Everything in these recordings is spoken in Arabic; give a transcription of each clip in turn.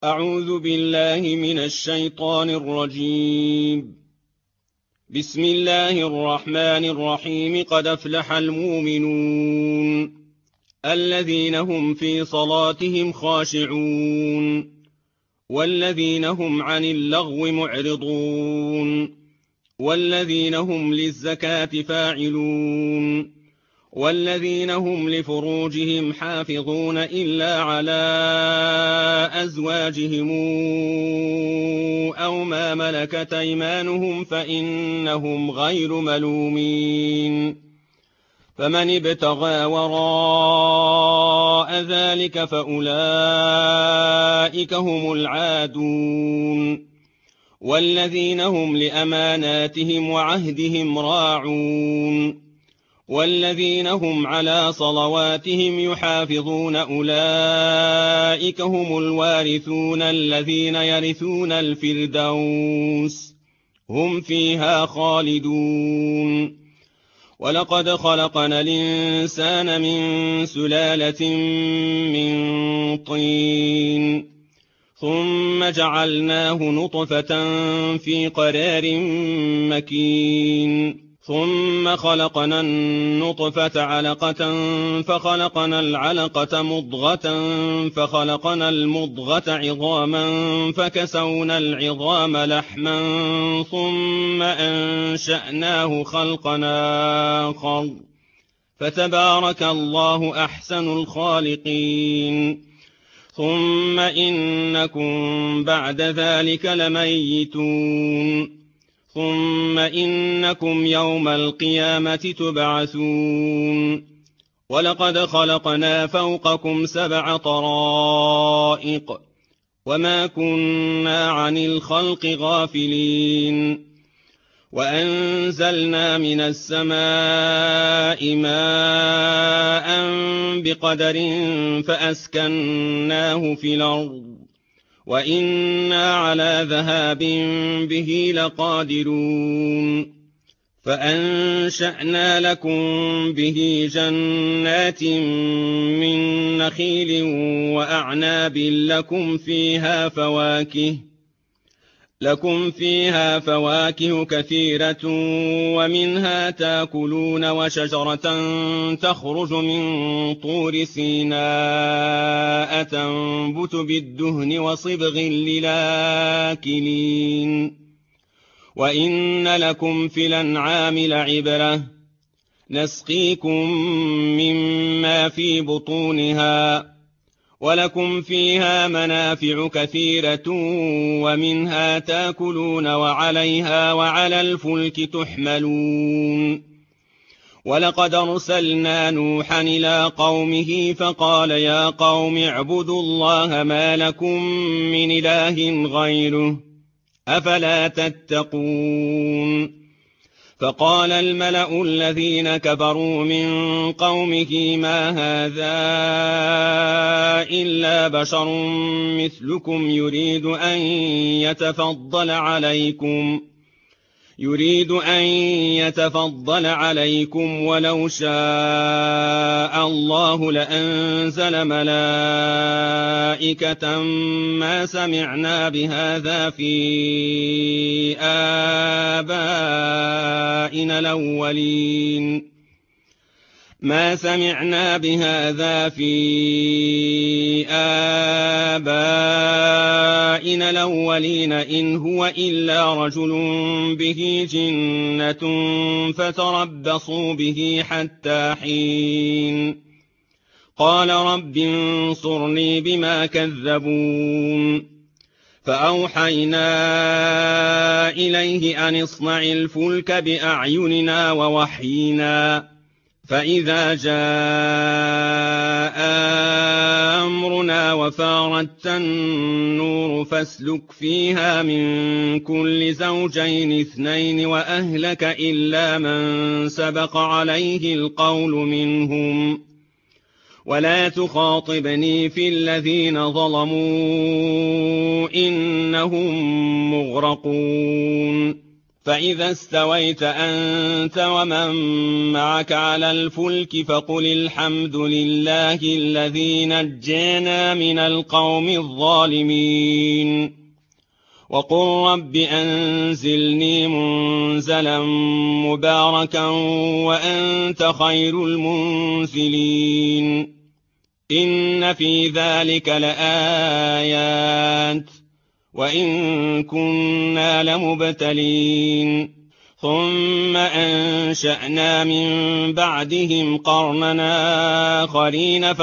أعوذ بالله من الشيطان الرجيم. بسم الله الرحمن الرحيم. قد أفلح المؤمنون الذين هم في صلاتهم خاشعون والذين هم عن اللغو معرضون والذين هم للزكاة فاعلون والذين هم لفروجهم حافظون إلا على أزواجهم أو ما ملكت أيمانهم فإنهم غير ملومين. فمن ابتغى وراء ذلك فأولئك هم العادون والذين هم لأماناتهم وعهدهم راعون والذين هم على صلواتهم يحافظون أولئك هم الوارثون الذين يرثون الفردوس هم فيها خالدون. ولقد خلقنا الإنسان من سلالة من طين ثم جعلناه نطفة في قرار مكين ثم خلقنا النطفة علقة فخلقنا العلقة مضغة فخلقنا المضغة عظاما فكسونا العظام لحما ثم أنشأناه خلقا آخر فتبارك الله أحسن الخالقين. ثم إنكم بعد ذلك لميتون ثم إنكم يوم القيامة تبعثون. ولقد خلقنا فوقكم 7 طرائق وما كنا عن الخلق غافلين وأنزلنا من السماء ماء بقدر فأسكناه في الأرض وإنا على ذهاب به لقادرون. فأنشأنا لكم به جنات من نخيل وأعناب لكم فيها فواكه كثيرة ومنها تاكلون وشجرة تخرج من طور سيناء تنبت بالدهن وصبغ للآكلين. وإن لكم في الأنعام لعبرة نسقيكم مما في بطونها ولكم فيها منافع كثيرة ومنها تاكلون وعليها وعلى الفلك تحملون. ولقد أرسلنا نوحا إلى قومه فقال يا قوم اعبدوا الله ما لكم من إله غيره أفلا تتقون. فقال الملأ الذين كفروا من قومه ما هذا إلا بشر مثلكم يريد أن يتفضل عليكم ولو شاء الله لأنزل ملائكة ما سمعنا بهذا في آبائنا الأولين إن هو إلا رجل به جنة فتربصوا به حتى حين. قال رب انصرني بما كذبون. فأوحينا إليه أن اصنع الفلك بأعيننا ووحينا فإذا جاء أمرنا وفاردت النور فاسلك فيها من كل زوجين 2 وأهلك إلا من سبق عليه القول منهم ولا تخاطبني في الذين ظلموا إنهم مغرقون. فإذا استويت أنت ومن معك على الفلك فقل الحمد لله الذي نجانا من القوم الظالمين وقل رب أنزلني منزلا مباركا وأنت خير المنزلين إن في ذلك لآيات وإن كنا لمبتلين ثم أنشأنا من بعدهم قرننا آخرين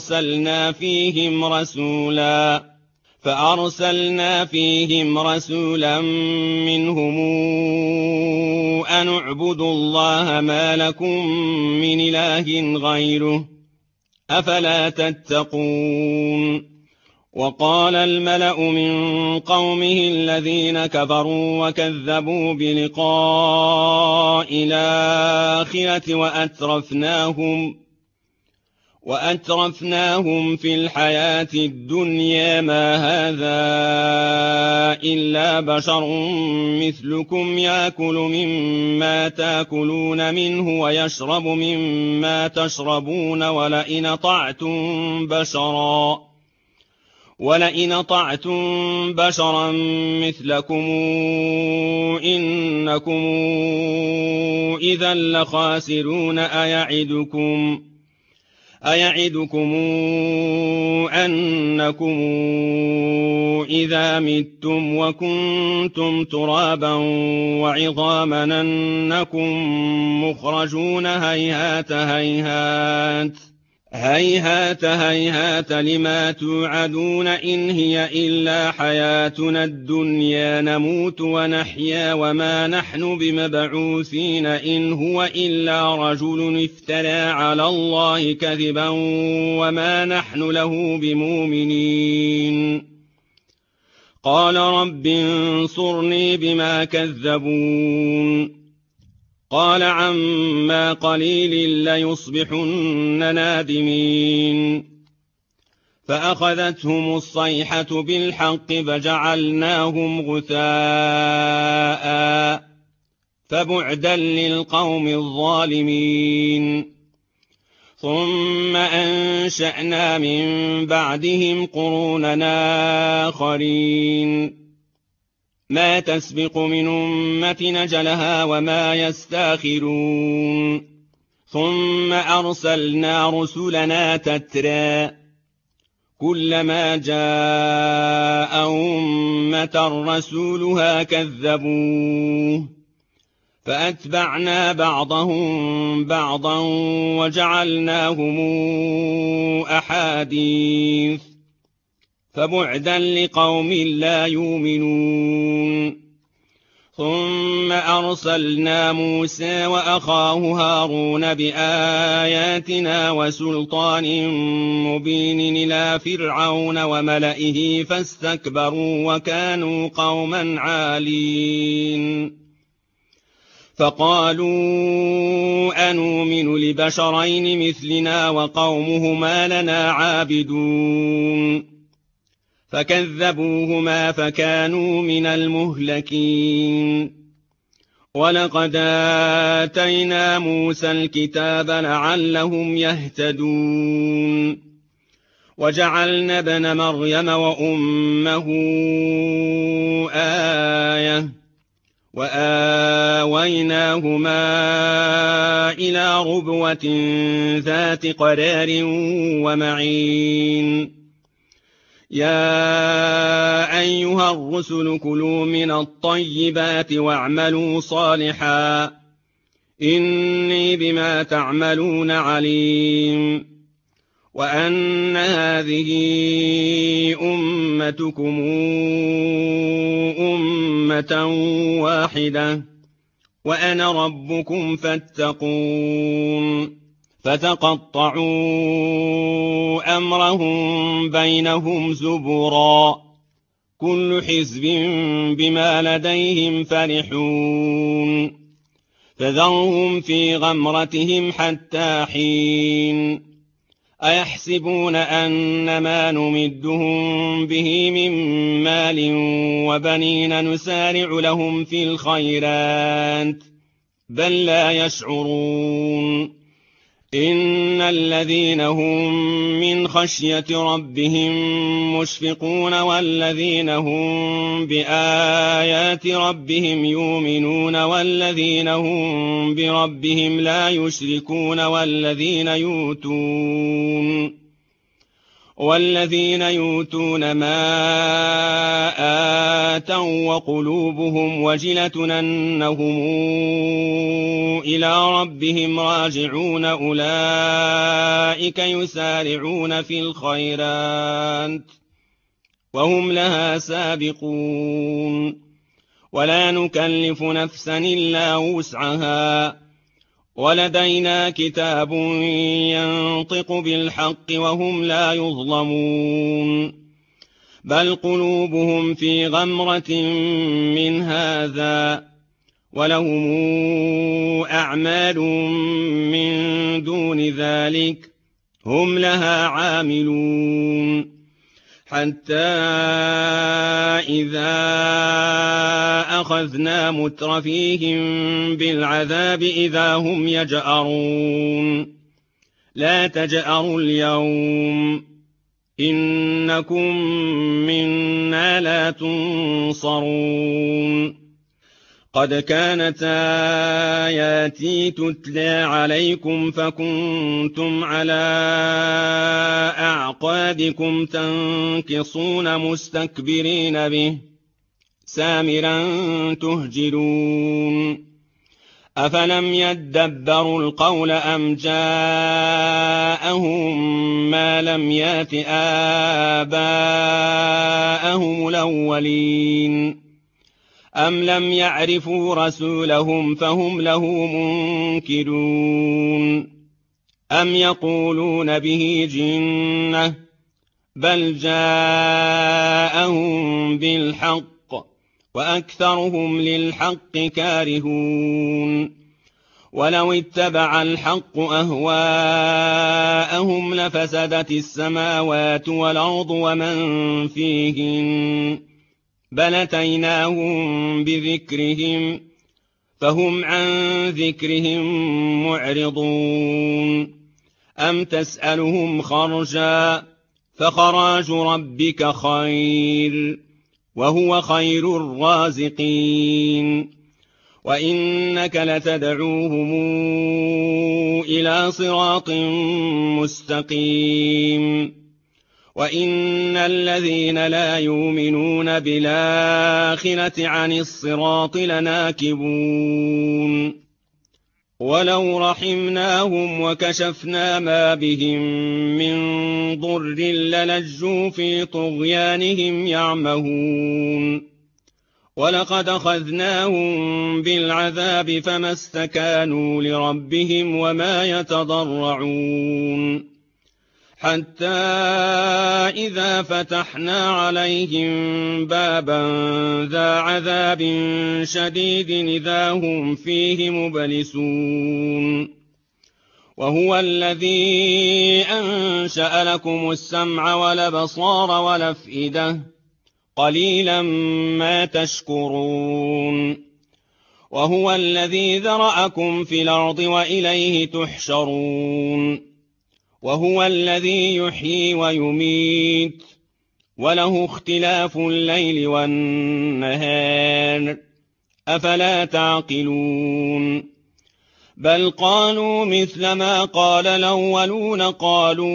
فأرسلنا فيهم رسولا منهم أن اعبدوا الله ما لكم من إله غيره أفلا تتقون وقال الملأ من قومه الذين كفروا وكذبوا بلقاء الآخرة وأترفناهم في الحياة الدنيا ما هذا إلا بشر مثلكم يأكل مما تأكلون منه ويشرب مما تشربون ولئن أطعتم بشرا مثلكم إنكم إذا لخاسرون أيعدكم أنكم إذا متم وكنتم ترابا وعظاما أنكم مخرجون هيهات هيهات لما توعدون إن هي إلا حياتنا الدنيا نموت ونحيا وما نحن بمبعوثين إن هو إلا رجل افترى على الله كذبا وما نحن له بمؤمنين قال رب انصرني بما كذبون قال عما قليل ليصبحن نادمين فأخذتهم الصيحة بالحق فجعلناهم غثاء فبعدا للقوم الظالمين ثم أنشأنا من بعدهم قروننا آخرين ما تسبق من أمة نجلها وما يستاخرون ثم أرسلنا رسلنا تترى كلما جاء أمة رسولها كذبوه فأتبعنا بعضهم بعضا وجعلناهم أحاديث فبعدا لقوم لا يؤمنون ثم أرسلنا موسى وأخاه هارون بآياتنا وسلطان مبين إلى فرعون وملئه فاستكبروا وكانوا قوما عالين فقالوا أنؤمن لبشرين مثلنا وقومهما لنا عابدون فكذبوهما فكانوا من المهلكين ولقد آتينا موسى الكتاب لعلهم يهتدون وجعلنا ابن مريم وأمه آية وآويناهما إلى ربوة ذات قرار ومعين يا أيها الرسل كلوا من الطيبات واعملوا صالحا إني بما تعملون عليم وأن هذه أمتكم أمة واحدة وأنا ربكم فاتقون فتقطعوا أمرهم بينهم زبرا كل حزب بما لديهم فرحون فذرهم في غمرتهم حتى حين أيحسبون أن ما نمدهم به من مال وبنين نسارع لهم في الخيرات بل لا يشعرون إن الذين هم من خشية ربهم مشفقون والذين هم بآيات ربهم يؤمنون والذين هم بربهم لا يشركون والذين يؤتون ما آتوا وقلوبهم وجلة أنهم إلى ربهم راجعون أولئك يسارعون في الخيرات وهم لها سابقون ولا نكلف نفسا إلا وسعها ولدينا كتاب ينطق بالحق وهم لا يظلمون بل قلوبهم في غمرة من هذا ولهم أعمال من دون ذلك هم لها عاملون حتى إذا أخذنا مترفيهم بالعذاب إذا هم يجأرون لا تجأروا اليوم إنكم منا لا تنصرون قد كانت آياتي تتلى عليكم فكنتم على أعقابكم تنكصون مستكبرين به سامرا تهجرون أفلم يدبروا القول أم جاءهم ما لم يأت آباءهم الأولين أم لم يعرفوا رسولهم فهم له منكرون أم يقولون به جنة بل جاءهم بالحق وأكثرهم للحق كارهون ولو اتبع الحق أهواءهم لفسدت السماوات والأرض ومن فيهن بل أتيناهم بذكرهم فهم عن ذكرهم معرضون أم تسألهم خرجا فخراج ربك خير وهو خير الرازقين وإنك لتدعوهم إلى صراط مستقيم وإن الذين لا يؤمنون بالآخرة عن الصراط لناكبون ولو رحمناهم وكشفنا ما بهم من ضر للجوا في طغيانهم يعمهون ولقد أخذناهم بالعذاب فما استكانوا لربهم وما يتضرعون حتى إذا فتحنا عليهم بابا ذا عذاب شديد إذا هم فيه مبلسون وهو الذي أنشأ لكم السمع والأبصار والأفئدة قليلا ما تشكرون وهو الذي ذرأكم في الأرض وإليه تحشرون وهو الذي يحيي ويميت وله اختلاف الليل والنهار أفلا تعقلون بل قالوا مثل ما قال الأولون قالوا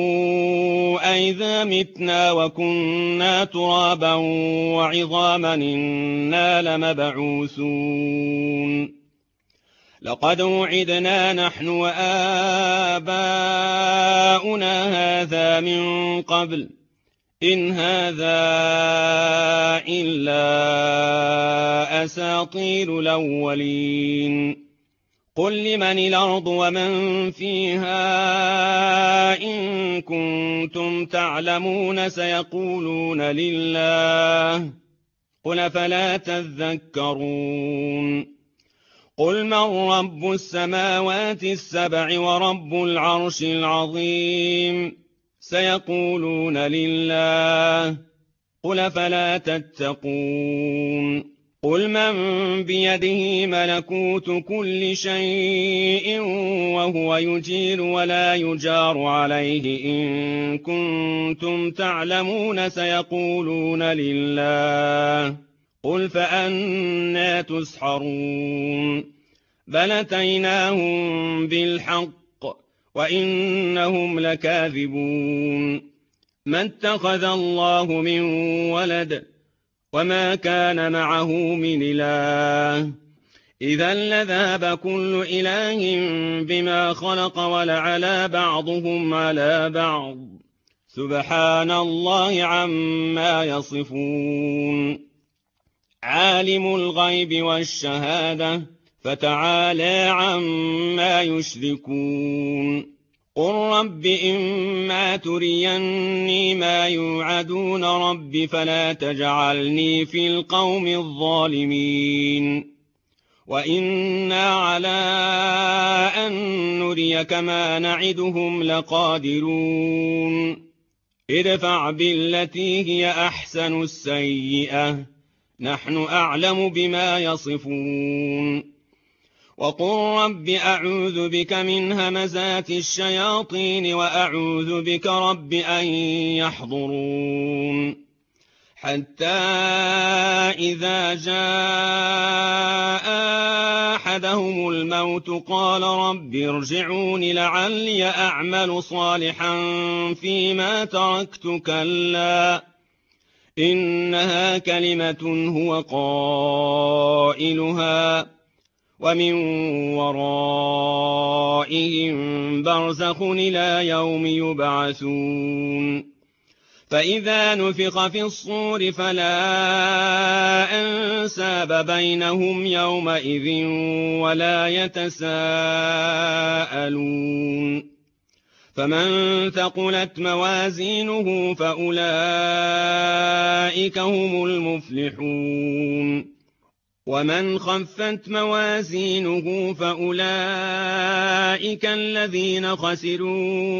أئذا متنا وكنا ترابا وعظاما إنا لمبعوثون لقد وعدنا نحن وآباؤنا هذا من قبل إن هذا إلا أساطير الأولين قل لمن الأرض ومن فيها إن كنتم تعلمون سيقولون لله قل فلا تذكرون قل من رب السماوات السبع ورب العرش العظيم سيقولون لله قل فلا تتقون قل من بيده ملكوت كل شيء وهو يجير ولا يجار عليه إن كنتم تعلمون سيقولون لله قل فأنى تسحرون بل أتيناهم بالحق وإنهم لكاذبون ما اتخذ الله من ولد وما كان معه من إله إذا لذهب كل إله بما خلق ولعلى بعضهم على بعض سبحان الله عما يصفون عالم الغيب والشهادة فتعالى عما يشركون قل رب إما تريني ما يوعدون رب فلا تجعلني في القوم الظالمين وإنا على أن نريك ما نعدهم لقادرون ادفع بالتي هي أحسن السيئة نحن أعلم بما يصفون وقل رب أعوذ بك من همزات الشياطين وأعوذ بك رب أن يحضرون حتى إذا جاء أحدهم الموت قال رب ارجعون لعلي أعمل صالحا فيما تركت كلا إنها كلمة هو قائلها ومن ورائهم برزخ إلى يوم يبعثون فإذا نفخ في الصور فلا أنساب بينهم يومئذ ولا يتساءلون فمن ثقلت موازينه فأولئك هم المفلحون ومن خفت موازينه فأولئك الذين خسروا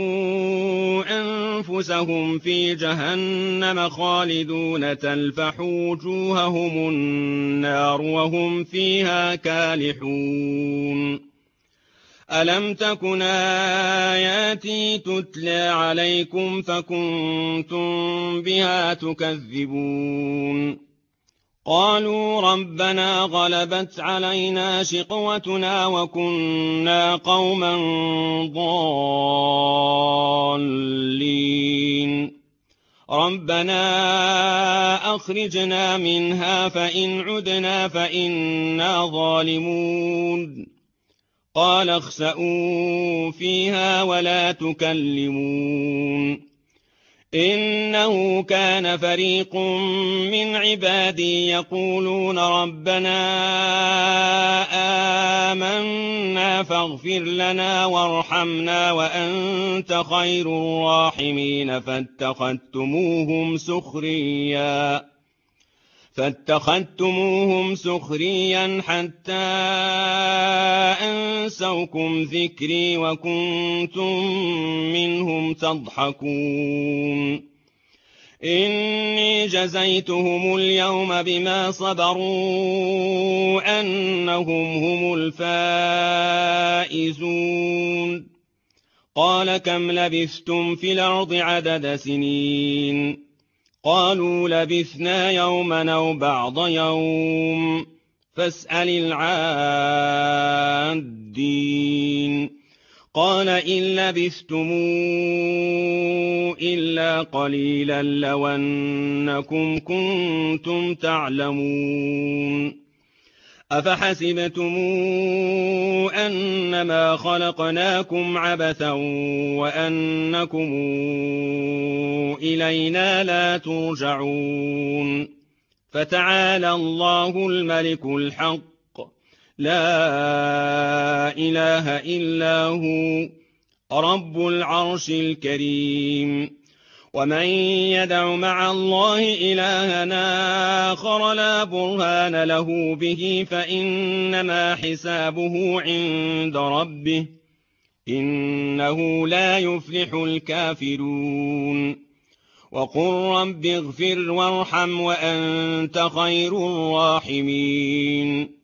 أنفسهم في جهنم خالدون تلفح وجوههم النار وهم فيها كالحون ألم تكن آياتي تتلى عليكم فكنتم بها تكذبون قالوا ربنا غلبت علينا شقوتنا وكنا قوما ضالين ربنا أخرجنا منها فإن عدنا فإنا ظالمون قال اخسئوا فيها ولا تكلمون إنه كان فريق من عبادي يقولون ربنا آمنا فاغفر لنا وارحمنا وأنت خير الراحمين فاتخذتموهم سخريا حتى أنسوكم ذكري وكنتم منهم تضحكون إني جزيتهم اليوم بما صبروا أنهم هم الفائزون قال كم لبثتم في الأرض عدد سنين قالوا لبثنا يوما أو بعض يوم فاسأل العادين قال إن لبثتم إلا قليلا لو أنكم كنتم تعلمون أفحسبتم أنما خلقناكم عبثا وأنكم إلينا لا ترجعون فتعالى الله الملك الحق لا إله إلا هو رب العرش الكريم ومن يدع مع الله إلها آخر لا برهان له به فإنما حسابه عند ربه إنه لا يفلح الكافرون وقل رب اغفر وارحم وأنت خير الراحمين